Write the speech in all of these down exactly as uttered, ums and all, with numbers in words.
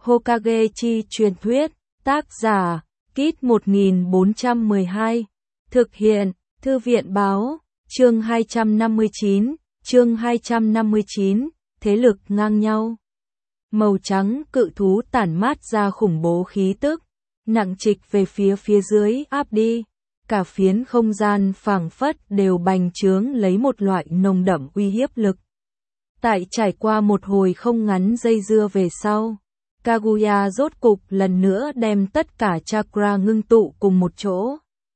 Hokage chi truyền thuyết, tác giả, Kit một nghìn bốn trăm mười hai, thực hiện, Thư viện báo, chương hai trăm năm mươi chín, chương hai trăm năm mươi chín, thế lực ngang nhau. Màu trắng cự thú tản mát ra khủng bố khí tức, nặng trịch về phía phía dưới áp đi. Cả phiến không gian phảng phất đều bành trướng lấy một loại nồng đậm uy hiếp lực. Tại trải qua một hồi không ngắn dây dưa về sau, Kaguya rốt cục lần nữa đem tất cả chakra ngưng tụ cùng một chỗ.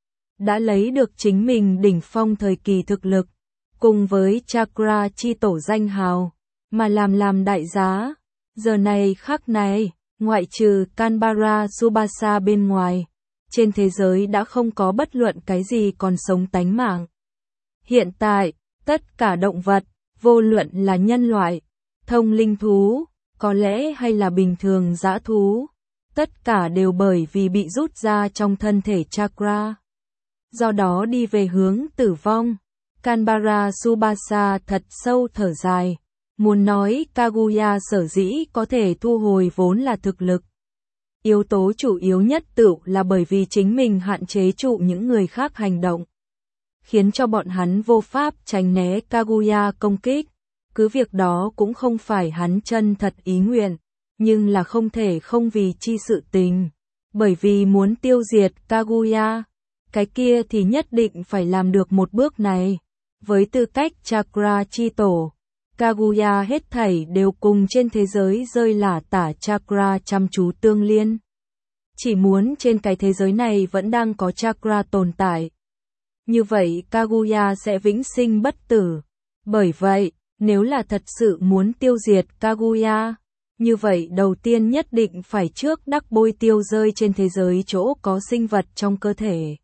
Đã lấy được chính mình đỉnh phong thời kỳ thực lực, cùng với chakra chi tổ danh hào, mà làm làm đại giá. Giờ này khắc này, ngoại trừ Kanbara Tsubasa bên ngoài, trên thế giới đã không có bất luận cái gì còn sống tánh mạng. Hiện tại, tất cả động vật, vô luận là nhân loại, thông linh thú, có lẽ hay là bình thường dã thú, tất cả đều bởi vì bị rút ra trong thân thể chakra. Do đó đi về hướng tử vong. Kanbara Tsubasa thật sâu thở dài, muốn nói Kaguya sở dĩ có thể thu hồi vốn là thực lực. Yếu tố chủ yếu nhất tự là bởi vì chính mình hạn chế trụ những người khác hành động, khiến cho bọn hắn vô pháp tránh né Kaguya công kích. Cứ việc đó cũng không phải hắn chân thật ý nguyện, nhưng là không thể không vì chi sự tình. Bởi vì muốn tiêu diệt Kaguya, cái kia thì nhất định phải làm được một bước này. Với tư cách chakra chi tổ, Kaguya hết thảy đều cùng trên thế giới rơi lả tả chakra chăm chú tương liên. Chỉ muốn trên cái thế giới này vẫn đang có chakra tồn tại. Như vậy Kaguya sẽ vĩnh sinh bất tử. Bởi vậy, nếu là thật sự muốn tiêu diệt Kaguya, như vậy đầu tiên nhất định phải trước đắc bôi tiêu rơi trên thế giới chỗ có sinh vật trong cơ thể.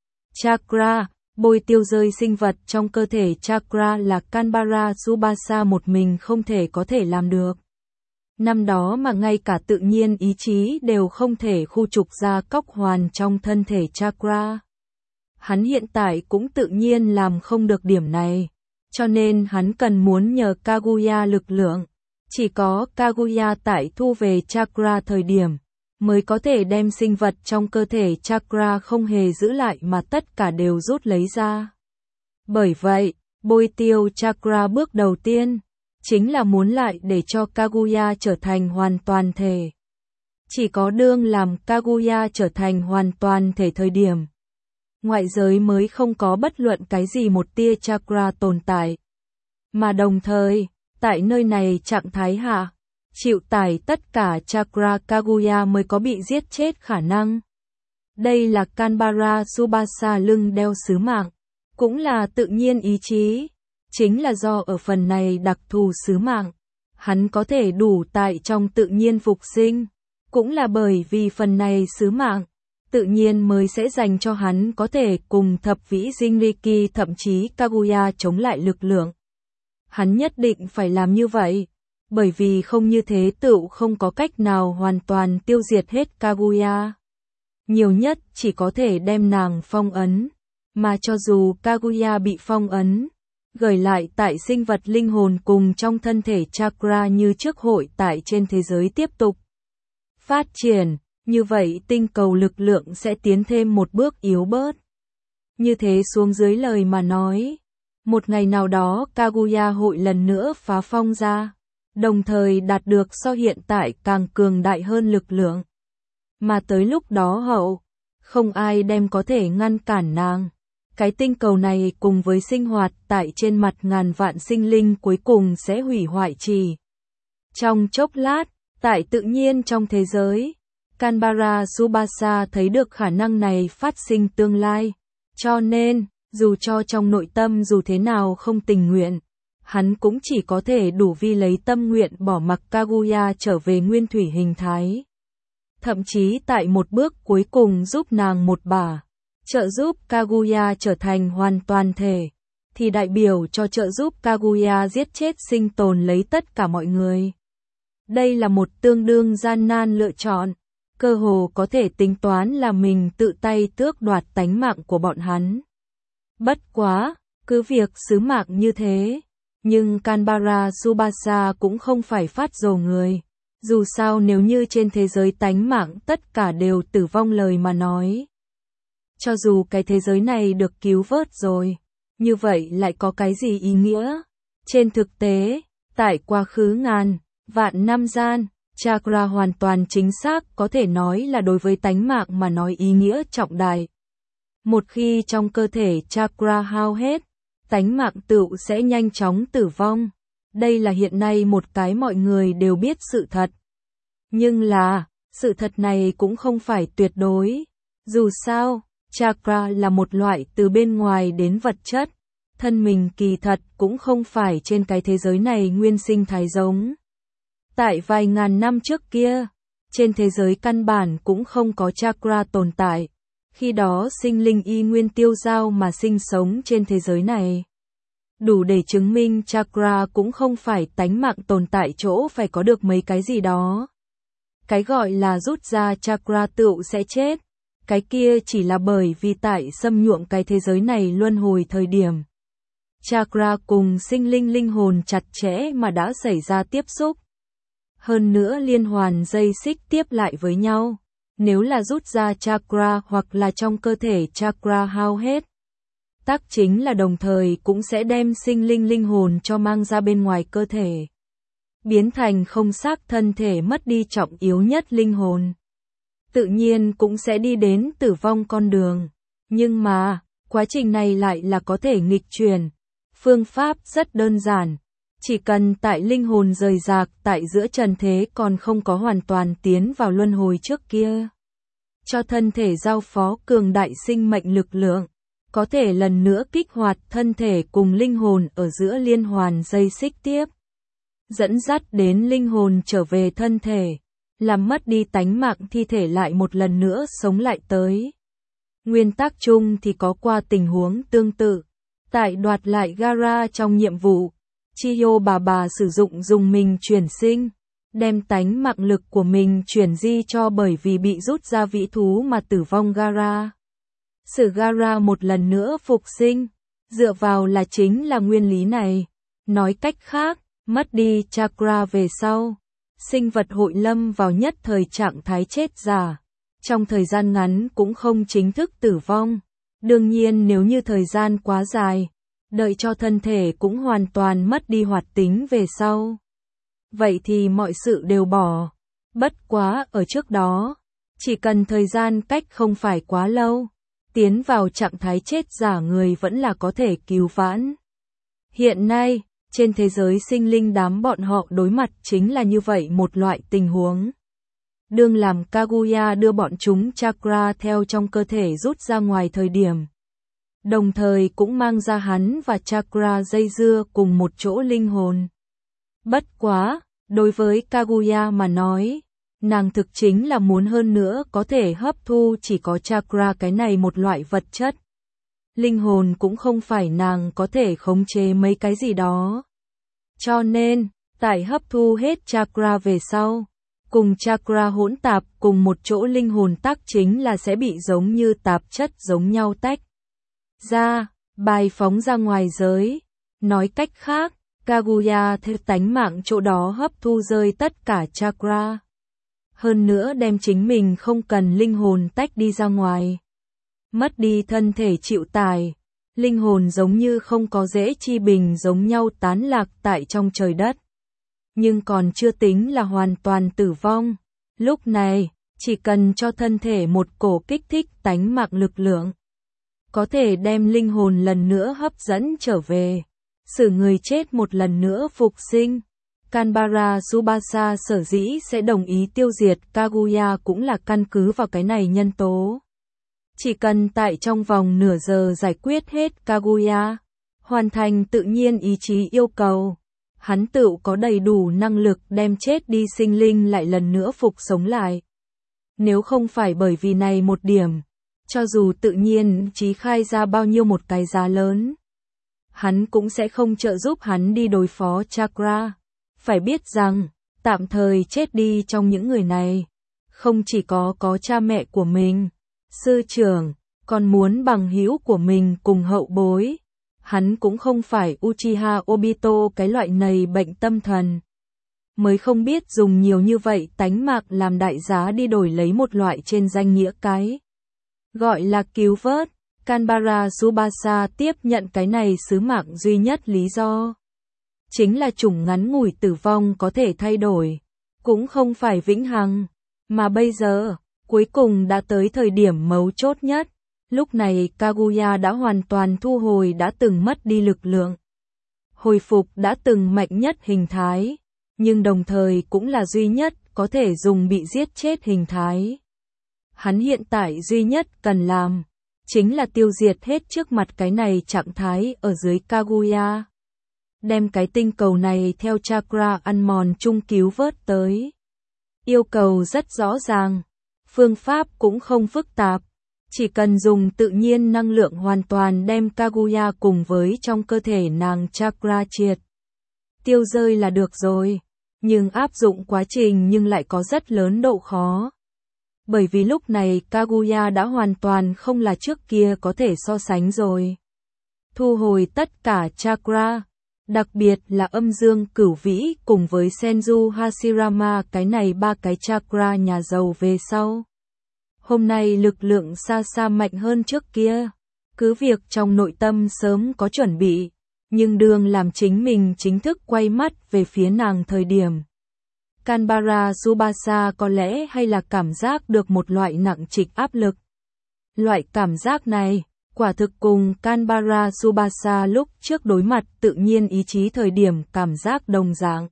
Chakra, bôi tiêu rơi sinh vật trong cơ thể chakra là Kanbara Tsubasa một mình không thể có thể làm được. Năm đó mà ngay cả tự nhiên ý chí đều không thể khu trục ra cóc hoàn trong thân thể chakra. Hắn hiện tại cũng tự nhiên làm không được điểm này, cho nên hắn cần muốn nhờ Kaguya lực lượng. Chỉ có Kaguya tại thu về chakra thời điểm, mới có thể đem sinh vật trong cơ thể chakra không hề giữ lại mà tất cả đều rút lấy ra. Bởi vậy, bôi tiêu chakra bước đầu tiên, chính là muốn lại để cho Kaguya trở thành hoàn toàn thể. Chỉ có đương làm Kaguya trở thành hoàn toàn thể thời điểm, ngoại giới mới không có bất luận cái gì một tia chakra tồn tại. Mà đồng thời, tại nơi này trạng thái hạ, chịu tải tất cả chakra Kaguya mới có bị giết chết khả năng. Đây là Kanbara Tsubasa lưng đeo sứ mạng, cũng là tự nhiên ý chí. Chính là do ở phần này đặc thù sứ mạng, hắn có thể đủ tại trong tự nhiên phục sinh. Cũng là bởi vì phần này sứ mạng, tự nhiên mới sẽ dành cho hắn có thể cùng thập vĩ Jinriki thậm chí Kaguya chống lại lực lượng. Hắn nhất định phải làm như vậy, bởi vì không như thế tựu không có cách nào hoàn toàn tiêu diệt hết Kaguya. Nhiều nhất chỉ có thể đem nàng phong ấn, mà cho dù Kaguya bị phong ấn, gửi lại tại sinh vật linh hồn cùng trong thân thể chakra như trước hội tại trên thế giới tiếp tục phát triển, như vậy tinh cầu lực lượng sẽ tiến thêm một bước yếu bớt. Như thế xuống dưới lời mà nói, một ngày nào đó Kaguya hội lần nữa phá phong ra, đồng thời đạt được so hiện tại càng cường đại hơn lực lượng. Mà tới lúc đó hậu, không ai đem có thể ngăn cản nàng. Cái tinh cầu này cùng với sinh hoạt tại trên mặt ngàn vạn sinh linh cuối cùng sẽ hủy hoại chỉ. Trong chốc lát, tại tự nhiên trong thế giới, Kanbara Tsubasa thấy được khả năng này phát sinh tương lai. Cho nên, dù cho trong nội tâm dù thế nào không tình nguyện, hắn cũng chỉ có thể đủ vi lấy tâm nguyện bỏ mặc Kaguya trở về nguyên thủy hình thái. Thậm chí tại một bước cuối cùng giúp nàng một bả, trợ giúp Kaguya trở thành hoàn toàn thể, thì đại biểu cho trợ giúp Kaguya giết chết sinh tồn lấy tất cả mọi người. Đây là một tương đương gian nan lựa chọn, cơ hồ có thể tính toán là mình tự tay tước đoạt tánh mạng của bọn hắn. Bất quá, cứ việc sứ mạng như thế, nhưng Kanbara Tsubasa cũng không phải phát rồ người. Dù sao nếu như trên thế giới tánh mạng tất cả đều tử vong lời mà nói. Cho dù cái thế giới này được cứu vớt rồi, như vậy lại có cái gì ý nghĩa? Trên thực tế, tại quá khứ ngàn, vạn năm gian, chakra hoàn toàn chính xác có thể nói là đối với tánh mạng mà nói ý nghĩa trọng đại. Một khi trong cơ thể chakra hao hết, tánh mạng tựu sẽ nhanh chóng tử vong. Đây là hiện nay một cái mọi người đều biết sự thật. Nhưng là, sự thật này cũng không phải tuyệt đối. Dù sao, chakra là một loại từ bên ngoài đến vật chất. Thân mình kỳ thật cũng không phải trên cái thế giới này nguyên sinh thái giống. Tại vài ngàn năm trước kia, trên thế giới căn bản cũng không có chakra tồn tại. Khi đó sinh linh y nguyên tiêu dao mà sinh sống trên thế giới này. Đủ để chứng minh chakra cũng không phải tánh mạng tồn tại chỗ phải có được mấy cái gì đó. Cái gọi là rút ra chakra tựu sẽ chết. Cái kia chỉ là bởi vì tại xâm nhuộm cái thế giới này luân hồi thời điểm. Chakra cùng sinh linh linh hồn chặt chẽ mà đã xảy ra tiếp xúc. Hơn nữa liên hoàn dây xích tiếp lại với nhau. Nếu là rút ra chakra hoặc là trong cơ thể chakra hao hết. Tác chính là đồng thời cũng sẽ đem sinh linh linh hồn cho mang ra bên ngoài cơ thể. Biến thành không xác thân thể mất đi trọng yếu nhất linh hồn. Tự nhiên cũng sẽ đi đến tử vong con đường. Nhưng mà, quá trình này lại là có thể nghịch chuyển. Phương pháp rất đơn giản. Chỉ cần tại linh hồn rời rạc tại giữa trần thế còn không có hoàn toàn tiến vào luân hồi trước kia. Cho thân thể giao phó cường đại sinh mệnh lực lượng. Có thể lần nữa kích hoạt thân thể cùng linh hồn ở giữa liên hoàn dây xích tiếp. Dẫn dắt đến linh hồn trở về thân thể. Làm mất đi tánh mạng thi thể lại một lần nữa sống lại tới. Nguyên tắc chung thì có qua tình huống tương tự. Tại đoạt lại Gara trong nhiệm vụ, Chiyo bà bà sử dụng dùng mình chuyển sinh, đem tánh mạng lực của mình chuyển di cho bởi vì bị rút ra vĩ thú mà tử vong Gara. Sử Gara một lần nữa phục sinh, dựa vào là chính là nguyên lý này. Nói cách khác, mất đi chakra về sau, sinh vật hội lâm vào nhất thời trạng thái chết giả. Trong thời gian ngắn cũng không chính thức tử vong. Đương nhiên nếu như thời gian quá dài, đợi cho thân thể cũng hoàn toàn mất đi hoạt tính về sau. Vậy thì mọi sự đều bỏ. Bất quá ở trước đó, chỉ cần thời gian cách không phải quá lâu, tiến vào trạng thái chết giả người vẫn là có thể cứu vãn. Hiện nay, trên thế giới sinh linh đám bọn họ đối mặt chính là như vậy một loại tình huống. Đương làm Kaguya đưa bọn chúng chakra theo trong cơ thể rút ra ngoài thời điểm. Đồng thời cũng mang ra hắn và chakra dây dưa cùng một chỗ linh hồn. Bất quá, đối với Kaguya mà nói, nàng thực chính là muốn hơn nữa có thể hấp thu chỉ có chakra cái này một loại vật chất. Linh hồn cũng không phải nàng có thể khống chế mấy cái gì đó. Cho nên, tại hấp thu hết chakra về sau, cùng chakra hỗn tạp cùng một chỗ linh hồn tác chính là sẽ bị giống như tạp chất giống nhau tách ra, bài phóng ra ngoài giới. Nói cách khác, Kaguya theo tánh mạng chỗ đó hấp thu rơi tất cả chakra. Hơn nữa đem chính mình không cần linh hồn tách đi ra ngoài. Mất đi thân thể chịu tải, linh hồn giống như không có rễ chi bình giống nhau tán lạc tại trong trời đất. Nhưng còn chưa tính là hoàn toàn tử vong. Lúc này, chỉ cần cho thân thể một cổ kích thích tánh mạng lực lượng, có thể đem linh hồn lần nữa hấp dẫn trở về, xử người chết một lần nữa phục sinh. Kanbara Tsubasa sở dĩ sẽ đồng ý tiêu diệt Kaguya cũng là căn cứ vào cái này nhân tố. Chỉ cần tại trong vòng nửa giờ giải quyết hết Kaguya, hoàn thành tự nhiên ý chí yêu cầu, hắn tự có đầy đủ năng lực đem chết đi sinh linh lại lần nữa phục sống lại. Nếu không phải bởi vì này một điểm, cho dù tự nhiên chí khai ra bao nhiêu một cái giá lớn, hắn cũng sẽ không trợ giúp hắn đi đối phó chakra. Phải biết rằng, tạm thời chết đi trong những người này, không chỉ có có cha mẹ của mình, sư trưởng, còn muốn bằng hữu của mình cùng hậu bối. Hắn cũng không phải Uchiha Obito cái loại này bệnh tâm thần. mới không biết dùng nhiều như vậy tánh mạng làm đại giá đi đổi lấy một loại trên danh nghĩa cái gọi là cứu vớt. Canberra Tsubasa tiếp nhận cái này sứ mạng duy nhất lý do chính là chủng ngắn ngủi tử vong có thể thay đổi, cũng không phải vĩnh hằng, mà bây giờ, cuối cùng đã tới thời điểm mấu chốt nhất. Lúc này Kaguya đã hoàn toàn thu hồi đã từng mất đi lực lượng, hồi phục đã từng mạnh nhất hình thái, nhưng đồng thời cũng là duy nhất có thể dùng bị giết chết hình thái. Hắn hiện tại duy nhất cần làm chính là tiêu diệt hết trước mặt cái này trạng thái ở dưới Kaguya. Đem cái tinh cầu này theo chakra ăn mòn chung cứu vớt tới. Yêu cầu rất rõ ràng, phương pháp cũng không phức tạp, chỉ cần dùng tự nhiên năng lượng hoàn toàn đem Kaguya cùng với trong cơ thể nàng chakra triệt tiêu rơi là được rồi, nhưng áp dụng quá trình nhưng lại có rất lớn độ khó. Bởi vì lúc này Kaguya đã hoàn toàn không là trước kia có thể so sánh rồi. Thu hồi tất cả chakra, đặc biệt là âm dương cửu vĩ cùng với Senju Hashirama, cái này ba cái chakra nhà giàu về sau. Hôm nay lực lượng xa xa mạnh hơn trước kia, cứ việc trong nội tâm sớm có chuẩn bị, nhưng đương làm chính mình chính thức quay mắt về phía nàng thời điểm. Canberra Tsubasa có lẽ hay là cảm giác được một loại nặng trịch áp lực. Loại cảm giác này, quả thực cùng Canberra Tsubasa lúc trước đối mặt tự nhiên ý chí thời điểm cảm giác đồng dạng.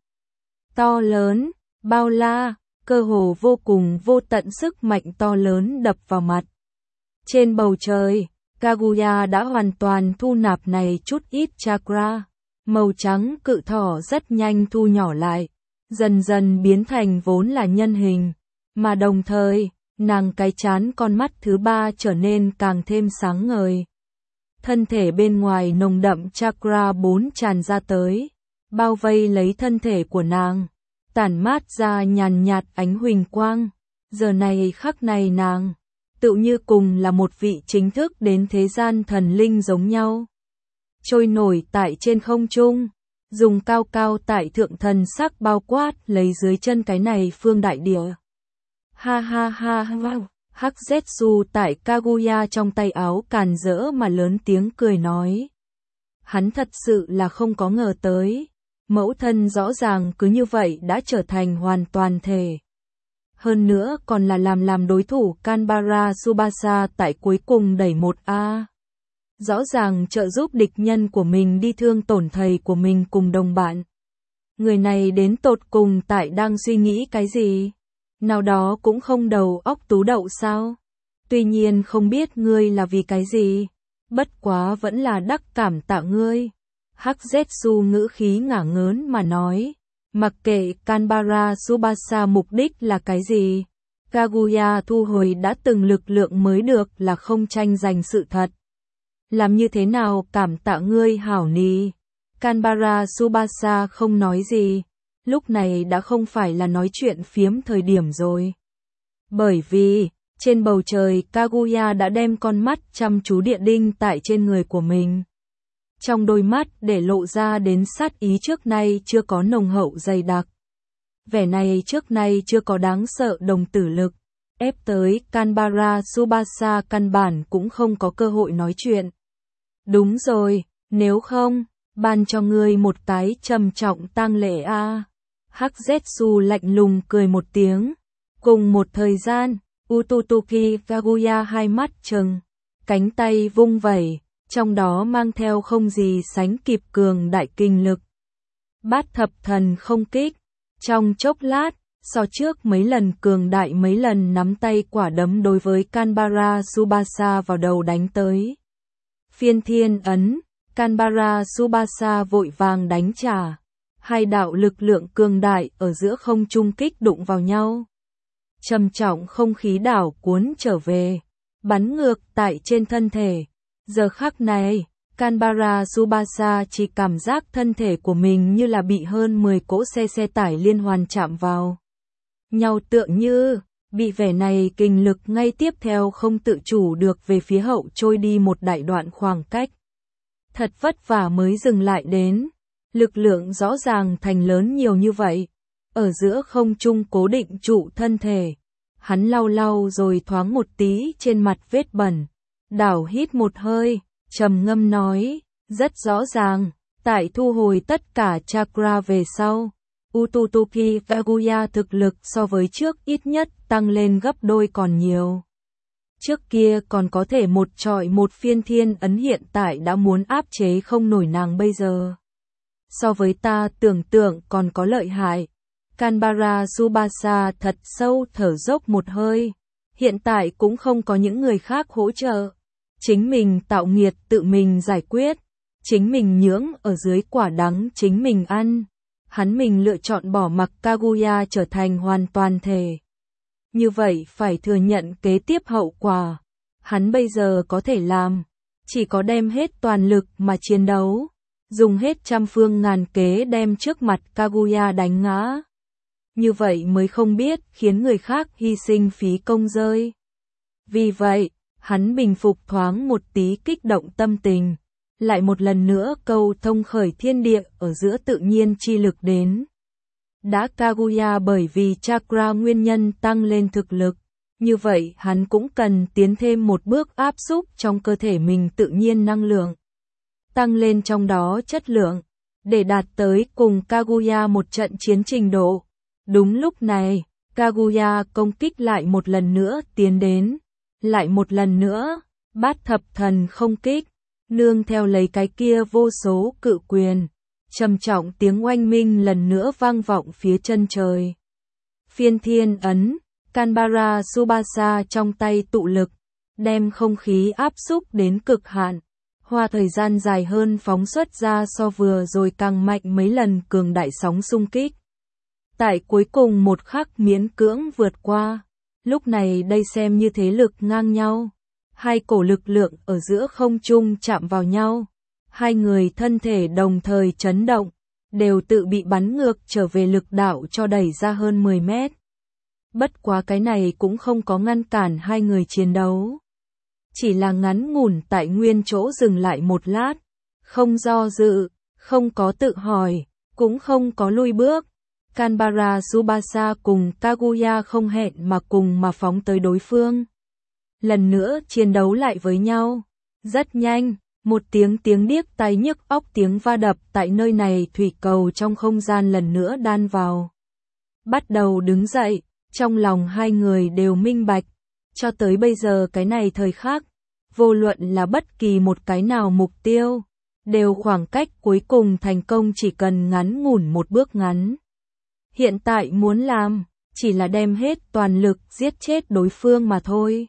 To lớn, bao la, cơ hồ vô cùng vô tận sức mạnh to lớn đập vào mặt. Trên bầu trời, Kaguya đã hoàn toàn thu nạp này chút ít chakra. Màu trắng cự thỏ rất nhanh thu nhỏ lại, dần dần biến thành vốn là nhân hình, mà đồng thời, nàng cái chán con mắt thứ ba trở nên càng thêm sáng ngời. Thân thể bên ngoài nồng đậm chakra bốn tràn ra tới, bao vây lấy thân thể của nàng, tản mát ra nhàn nhạt ánh huỳnh quang. Giờ này khắc này nàng, tự như cùng là một vị chính thức đến thế gian thần linh giống nhau. Trôi nổi tại trên không trung, dùng cao cao tại thượng thần sắc bao quát lấy dưới chân cái này phương đại địa. Ha ha ha ha, Hắc Zetsu tại Kaguya trong tay áo càn rỡ mà lớn tiếng cười nói. Hắn thật sự là không có ngờ tới, mẫu thân rõ ràng cứ như vậy đã trở thành hoàn toàn thể. Hơn nữa còn là làm làm đối thủ Canberra Tsubasa tại cuối cùng đẩy một A. Rõ ràng trợ giúp địch nhân của mình đi thương tổn thầy của mình cùng đồng bạn. Người này đến tột cùng tại đang suy nghĩ cái gì? Nào đó cũng không đầu óc tú đậu sao? Tuy nhiên không biết ngươi là vì cái gì, bất quá vẫn là đắc cảm tạ ngươi. Hắc Zetsu ngữ khí ngả ngớn mà nói, mặc kệ Canberra Tsubasa mục đích là cái gì, Kaguya thu hồi đã từng lực lượng mới được là không tranh giành sự thật. Làm như thế nào cảm tạ ngươi hảo ni? Canberra Tsubasa không nói gì, lúc này đã không phải là nói chuyện phiếm thời điểm rồi. Bởi vì, trên bầu trời Kaguya đã đem con mắt chăm chú địa đinh tại trên người của mình. Trong đôi mắt để lộ ra đến sát ý trước nay chưa có nồng hậu dày đặc. Vẻ này trước nay chưa có đáng sợ đồng tử lực, ép tới Canberra Tsubasa căn bản cũng không có cơ hội nói chuyện. Đúng rồi, nếu không, ban cho ngươi một cái trầm trọng tang lễ a. Hắc Zetsu lạnh lùng cười một tiếng. Cùng một thời gian, Ututuki Kaguya hai mắt trừng, cánh tay vung vẩy, trong đó mang theo không gì sánh kịp cường đại kinh lực. Bát thập thần không kích, trong chốc lát, so trước mấy lần cường đại mấy lần nắm tay quả đấm đối với Canberra Tsubasa vào đầu đánh tới. Phiên thiên ấn, Canberra Tsubasa vội vàng đánh trả. Hai đạo lực lượng cường đại ở giữa không trung kích đụng vào nhau. Trầm trọng không khí đảo cuốn trở về, bắn ngược tại trên thân thể. Giờ khắc này, Canberra Tsubasa chỉ cảm giác thân thể của mình như là bị hơn mười cỗ xe xe tải liên hoàn chạm vào nhau, tựa như bị vẻ này kinh lực ngay tiếp theo không tự chủ được về phía hậu trôi đi một đại đoạn khoảng cách. Thật vất vả mới dừng lại đến, lực lượng rõ ràng thành lớn nhiều như vậy. ở giữa không trung cố định trụ thân thể. Hắn lau lau rồi thoáng một tí trên mặt vết bẩn, đảo hít một hơi, trầm ngâm nói, rất rõ ràng, tại thu hồi tất cả chakra về sau, Ututuki Kaguya thực lực so với trước ít nhất tăng lên gấp đôi còn nhiều. Trước kia còn có thể một trọi một phiên thiên ấn, hiện tại đã muốn áp chế không nổi nàng bây giờ. So với ta tưởng tượng còn có lợi hại. Kanbara Tsubasa thật sâu thở dốc một hơi. Hiện tại cũng không có những người khác hỗ trợ. Chính mình tạo nghiệt tự mình giải quyết. Chính mình nhưỡng ở dưới quả đắng chính mình ăn. Hắn mình lựa chọn bỏ mặc Kaguya trở thành hoàn toàn thể. Như vậy phải thừa nhận kế tiếp hậu quả. Hắn bây giờ có thể làm, chỉ có đem hết toàn lực mà chiến đấu. Dùng hết trăm phương ngàn kế đem trước mặt Kaguya đánh ngã. Như vậy mới không biết khiến người khác hy sinh phí công rơi. Vì vậy, hắn bình phục thoáng một tí kích động tâm tình. Lại một lần nữa câu thông khởi thiên địa ở giữa tự nhiên chi lực đến. Đã Kaguya bởi vì chakra nguyên nhân tăng lên thực lực. Như vậy hắn cũng cần tiến thêm một bước áp xúc trong cơ thể mình tự nhiên năng lượng. Tăng lên trong đó chất lượng. Để đạt tới cùng Kaguya một trận chiến trình độ. Đúng lúc này, Kaguya công kích lại một lần nữa tiến đến. Lại một lần nữa, bát thập thần không kích. Nương theo lấy cái kia vô số cự quyền. Trầm trọng tiếng oanh minh lần nữa vang vọng phía chân trời. Phiên thiên ấn, Kanbara Tsubasa trong tay tụ lực, đem không khí áp xúc đến cực hạn. Hoa thời gian dài hơn phóng xuất ra so vừa rồi càng mạnh mấy lần cường đại sóng xung kích. Tại cuối cùng một khắc miễn cưỡng vượt qua. Lúc này đây xem như thế lực ngang nhau. Hai cổ lực lượng ở giữa không trung chạm vào nhau. Hai người thân thể đồng thời chấn động, đều tự bị bắn ngược trở về lực đạo cho đẩy ra hơn mười mét. Bất quá cái này cũng không có ngăn cản hai người chiến đấu. Chỉ là ngắn ngủn tại nguyên chỗ dừng lại một lát, không do dự, không có tự hỏi, cũng không có lui bước. Kanbara Tsubasa cùng Kaguya không hẹn mà cùng mà phóng tới đối phương. Lần nữa chiến đấu lại với nhau. Rất nhanh, một tiếng tiếng điếc tai nhức óc tiếng va đập tại nơi này thủy cầu trong không gian lần nữa đan vào. Bắt đầu đứng dậy, trong lòng hai người đều minh bạch. Cho tới bây giờ cái này thời khắc, vô luận là bất kỳ một cái nào mục tiêu, đều khoảng cách cuối cùng thành công chỉ cần ngắn ngủn một bước ngắn. Hiện tại muốn làm, chỉ là đem hết toàn lực giết chết đối phương mà thôi.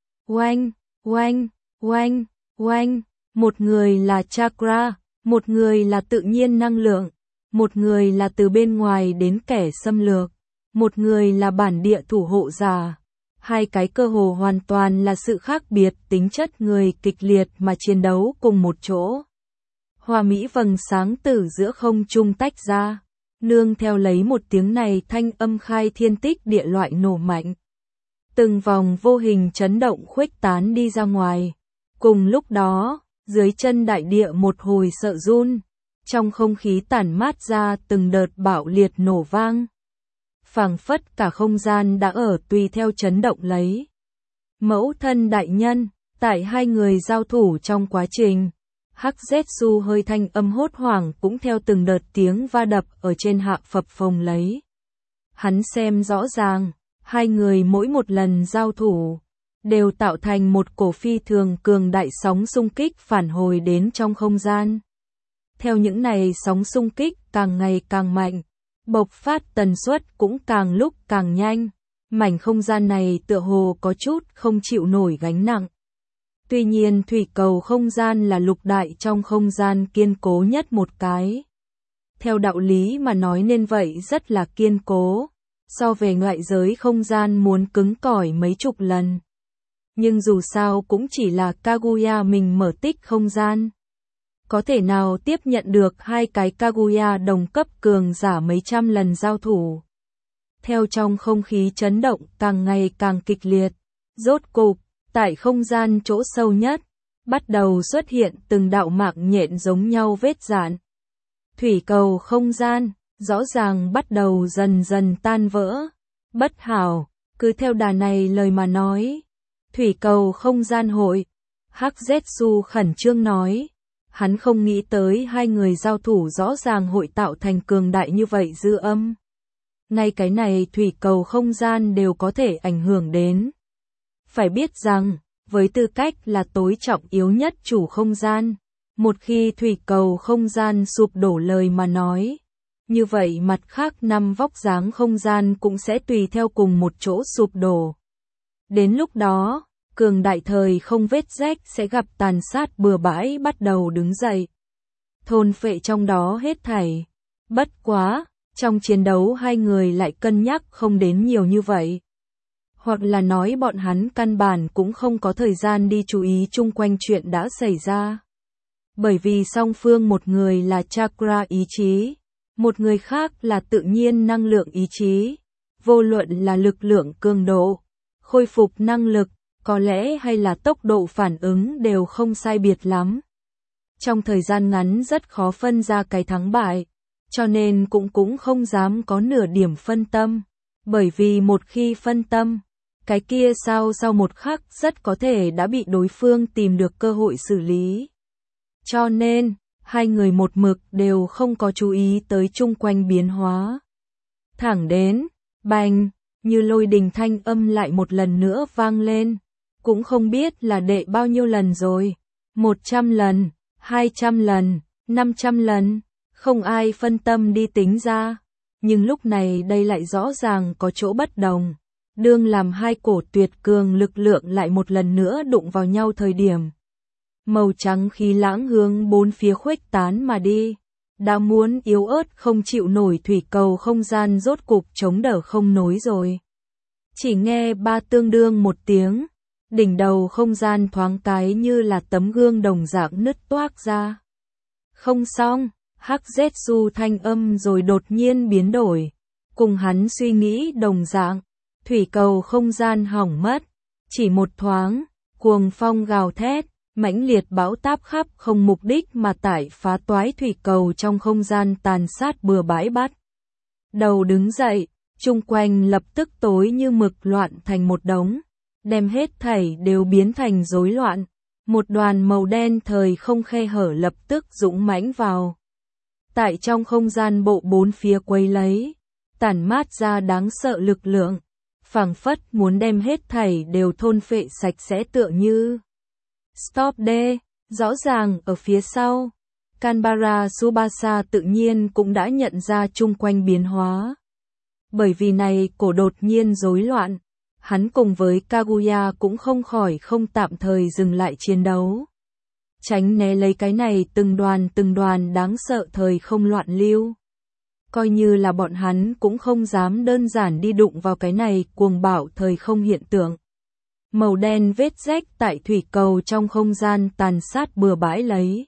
Oanh, oanh, oanh, oanh, một người là chakra, một người là tự nhiên năng lượng, một người là từ bên ngoài đến kẻ xâm lược, một người là bản địa thủ hộ giả. Hai cái cơ hồ hoàn toàn là sự khác biệt tính chất người kịch liệt mà chiến đấu cùng một chỗ. Hoa mỹ vầng sáng từ giữa không trung tách ra, nương theo lấy một tiếng này thanh âm khai thiên tích địa loại nổ mạnh. Từng vòng vô hình chấn động khuếch tán đi ra ngoài. Cùng lúc đó, dưới chân đại địa một hồi sợ run, trong không khí tản mát ra từng đợt bạo liệt nổ vang. Phảng phất cả không gian đã ở tùy theo chấn động lấy. Mẫu thân đại nhân, tại hai người giao thủ trong quá trình, Hắc Zetsu hơi thanh âm hốt hoảng cũng theo từng đợt tiếng va đập ở trên hạ phập phồng lấy. Hắn xem rõ ràng, hai người mỗi một lần giao thủ, đều tạo thành một cổ phi thường cường đại sóng xung kích phản hồi đến trong không gian. Theo những này sóng xung kích càng ngày càng mạnh, bộc phát tần suất cũng càng lúc càng nhanh, mảnh không gian này tựa hồ có chút không chịu nổi gánh nặng. Tuy nhiên thủy cầu không gian là lục đại trong không gian kiên cố nhất một cái. Theo đạo lý mà nói nên vậy rất là kiên cố, so về ngoại giới không gian muốn cứng cỏi mấy chục lần. Nhưng dù sao cũng chỉ là Kaguya mình mở tích không gian. Có thể nào tiếp nhận được hai cái Kaguya đồng cấp cường giả mấy trăm lần giao thủ. Theo trong không khí chấn động càng ngày càng kịch liệt, rốt cục, tại không gian chỗ sâu nhất, bắt đầu xuất hiện từng đạo mạng nhện giống nhau vết dạn. Thủy cầu không gian, rõ ràng bắt đầu dần dần tan vỡ. Bất hảo, cứ theo đà này lời mà nói. Thủy cầu không gian hội. Hắc Zetsu khẩn trương nói. Hắn không nghĩ tới hai người giao thủ rõ ràng hội tạo thành cường đại như vậy dư âm. Ngay cái này thủy cầu không gian đều có thể ảnh hưởng đến. Phải biết rằng, với tư cách là tối trọng yếu nhất chủ không gian, một khi thủy cầu không gian sụp đổ lời mà nói, như vậy mặt khác năm vóc dáng không gian cũng sẽ tùy theo cùng một chỗ sụp đổ. Đến lúc đó, cường đại thời không vết rách sẽ gặp tàn sát bừa bãi bắt đầu đứng dậy. Thôn phệ trong đó hết thảy. Bất quá, trong chiến đấu hai người lại cân nhắc không đến nhiều như vậy. Hoặc là nói bọn hắn căn bản cũng không có thời gian đi chú ý chung quanh chuyện đã xảy ra. Bởi vì song phương một người là chakra ý chí, một người khác là tự nhiên năng lượng ý chí. Vô luận là lực lượng cường độ, khôi phục năng lực, có lẽ hay là tốc độ phản ứng đều không sai biệt lắm. Trong thời gian ngắn rất khó phân ra cái thắng bại, cho nên cũng cũng không dám có nửa điểm phân tâm. Bởi vì một khi phân tâm, cái kia sau sau một khắc rất có thể đã bị đối phương tìm được cơ hội xử lý. Cho nên, hai người một mực đều không có chú ý tới chung quanh biến hóa. Thẳng đến, bành, như lôi đình thanh âm lại một lần nữa vang lên. Cũng không biết là đệ bao nhiêu lần rồi. Một trăm lần, hai trăm lần, năm trăm lần. Không ai phân tâm đi tính ra. Nhưng lúc này đây lại rõ ràng có chỗ bất đồng. Đương làm hai cổ tuyệt cường lực lượng lại một lần nữa đụng vào nhau thời điểm. Màu trắng khí lãng hướng bốn phía khuếch tán mà đi. Đã muốn yếu ớt không chịu nổi thủy cầu không gian rốt cục chống đỡ không nối rồi. Chỉ nghe ba tương đương một tiếng. Đỉnh đầu không gian thoáng cái như là tấm gương đồng dạng nứt toác ra. Không xong, Hắc Zetsu thanh âm rồi đột nhiên biến đổi. Cùng hắn suy nghĩ đồng dạng, thủy cầu không gian hỏng mất. Chỉ một thoáng, cuồng phong gào thét, mãnh liệt bão táp khắp không mục đích mà tải phá toái thủy cầu trong không gian tàn sát bừa bãi bắt. Đầu đứng dậy, chung quanh lập tức tối như mực loạn thành một đống. Đem hết thảy đều biến thành rối loạn. Một đoàn màu đen thời không khe hở lập tức dũng mãnh vào. Tại trong không gian bộ bốn phía quấy lấy, tản mát ra đáng sợ lực lượng, phảng phất muốn đem hết thảy đều thôn phệ sạch sẽ tựa như. Stop D, rõ ràng ở phía sau, Kanbara Tsubasa tự nhiên cũng đã nhận ra chung quanh biến hóa. Bởi vì này cổ đột nhiên rối loạn. Hắn cùng với Kaguya cũng không khỏi không tạm thời dừng lại chiến đấu. Tránh né lấy cái này từng đoàn từng đoàn đáng sợ thời không loạn lưu. Coi như là bọn hắn cũng không dám đơn giản đi đụng vào cái này cuồng bạo thời không hiện tượng. Màu đen vết rách tại thủy cầu trong không gian tàn sát bừa bãi lấy.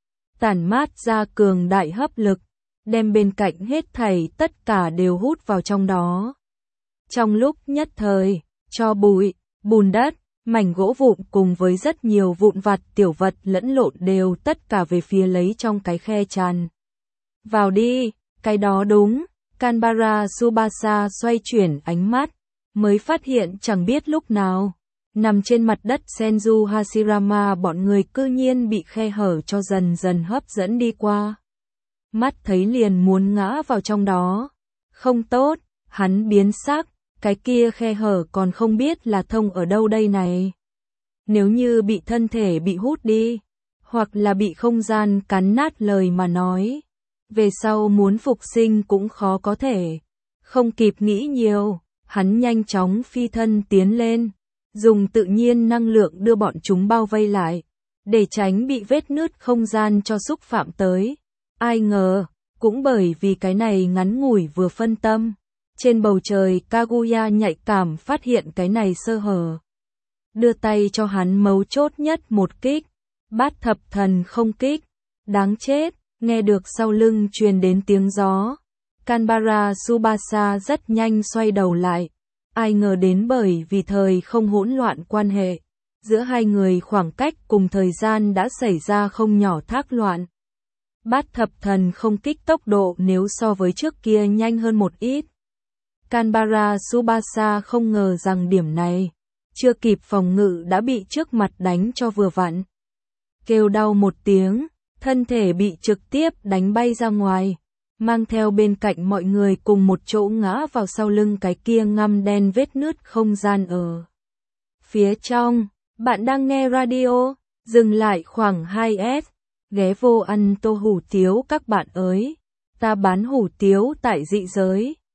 Tản mát ra cường đại hấp lực, đem bên cạnh hết thảy tất cả đều hút vào trong đó. Trong lúc nhất thời, cho bụi, bùn đất, mảnh gỗ vụn cùng với rất nhiều vụn vặt tiểu vật lẫn lộn đều tất cả về phía lấy trong cái khe tràn. Vào đi, cái đó đúng, Kanbara Tsubasa xoay chuyển ánh mắt, mới phát hiện chẳng biết lúc nào, nằm trên mặt đất Senju Hashirama bọn người cư nhiên bị khe hở cho dần dần hấp dẫn đi qua. Mắt thấy liền muốn ngã vào trong đó. Không tốt, hắn biến sắc. Cái kia khe hở còn không biết là thông ở đâu đây này. Nếu như bị thân thể bị hút đi, hoặc là bị không gian cắn nát lời mà nói, về sau muốn phục sinh cũng khó có thể. Không kịp nghĩ nhiều, hắn nhanh chóng phi thân tiến lên, dùng tự nhiên năng lượng đưa bọn chúng bao vây lại, để tránh bị vết nứt không gian cho xúc phạm tới. Ai ngờ, cũng bởi vì cái này ngắn ngủi vừa phân tâm. Trên bầu trời Kaguya nhạy cảm phát hiện cái này sơ hở. Đưa tay cho hắn mấu chốt nhất một kích. Bát thập thần không kích. Đáng chết, nghe được sau lưng truyền đến tiếng gió. Kanbara Tsubasa rất nhanh xoay đầu lại. Ai ngờ đến bởi vì thời không hỗn loạn quan hệ. Giữa hai người khoảng cách cùng thời gian đã xảy ra không nhỏ thác loạn. Bát thập thần không kích tốc độ nếu so với trước kia nhanh hơn một ít. Canberra Tsubasa không ngờ rằng điểm này, chưa kịp phòng ngự đã bị trước mặt đánh cho vừa vặn. Kêu đau một tiếng, thân thể bị trực tiếp đánh bay ra ngoài, mang theo bên cạnh mọi người cùng một chỗ ngã vào sau lưng cái kia ngăm đen vết nứt không gian ở phía trong. Bạn đang nghe radio, dừng lại khoảng hai S, ghé vô ăn tô hủ tiếu các bạn ơi, ta bán hủ tiếu tại dị giới.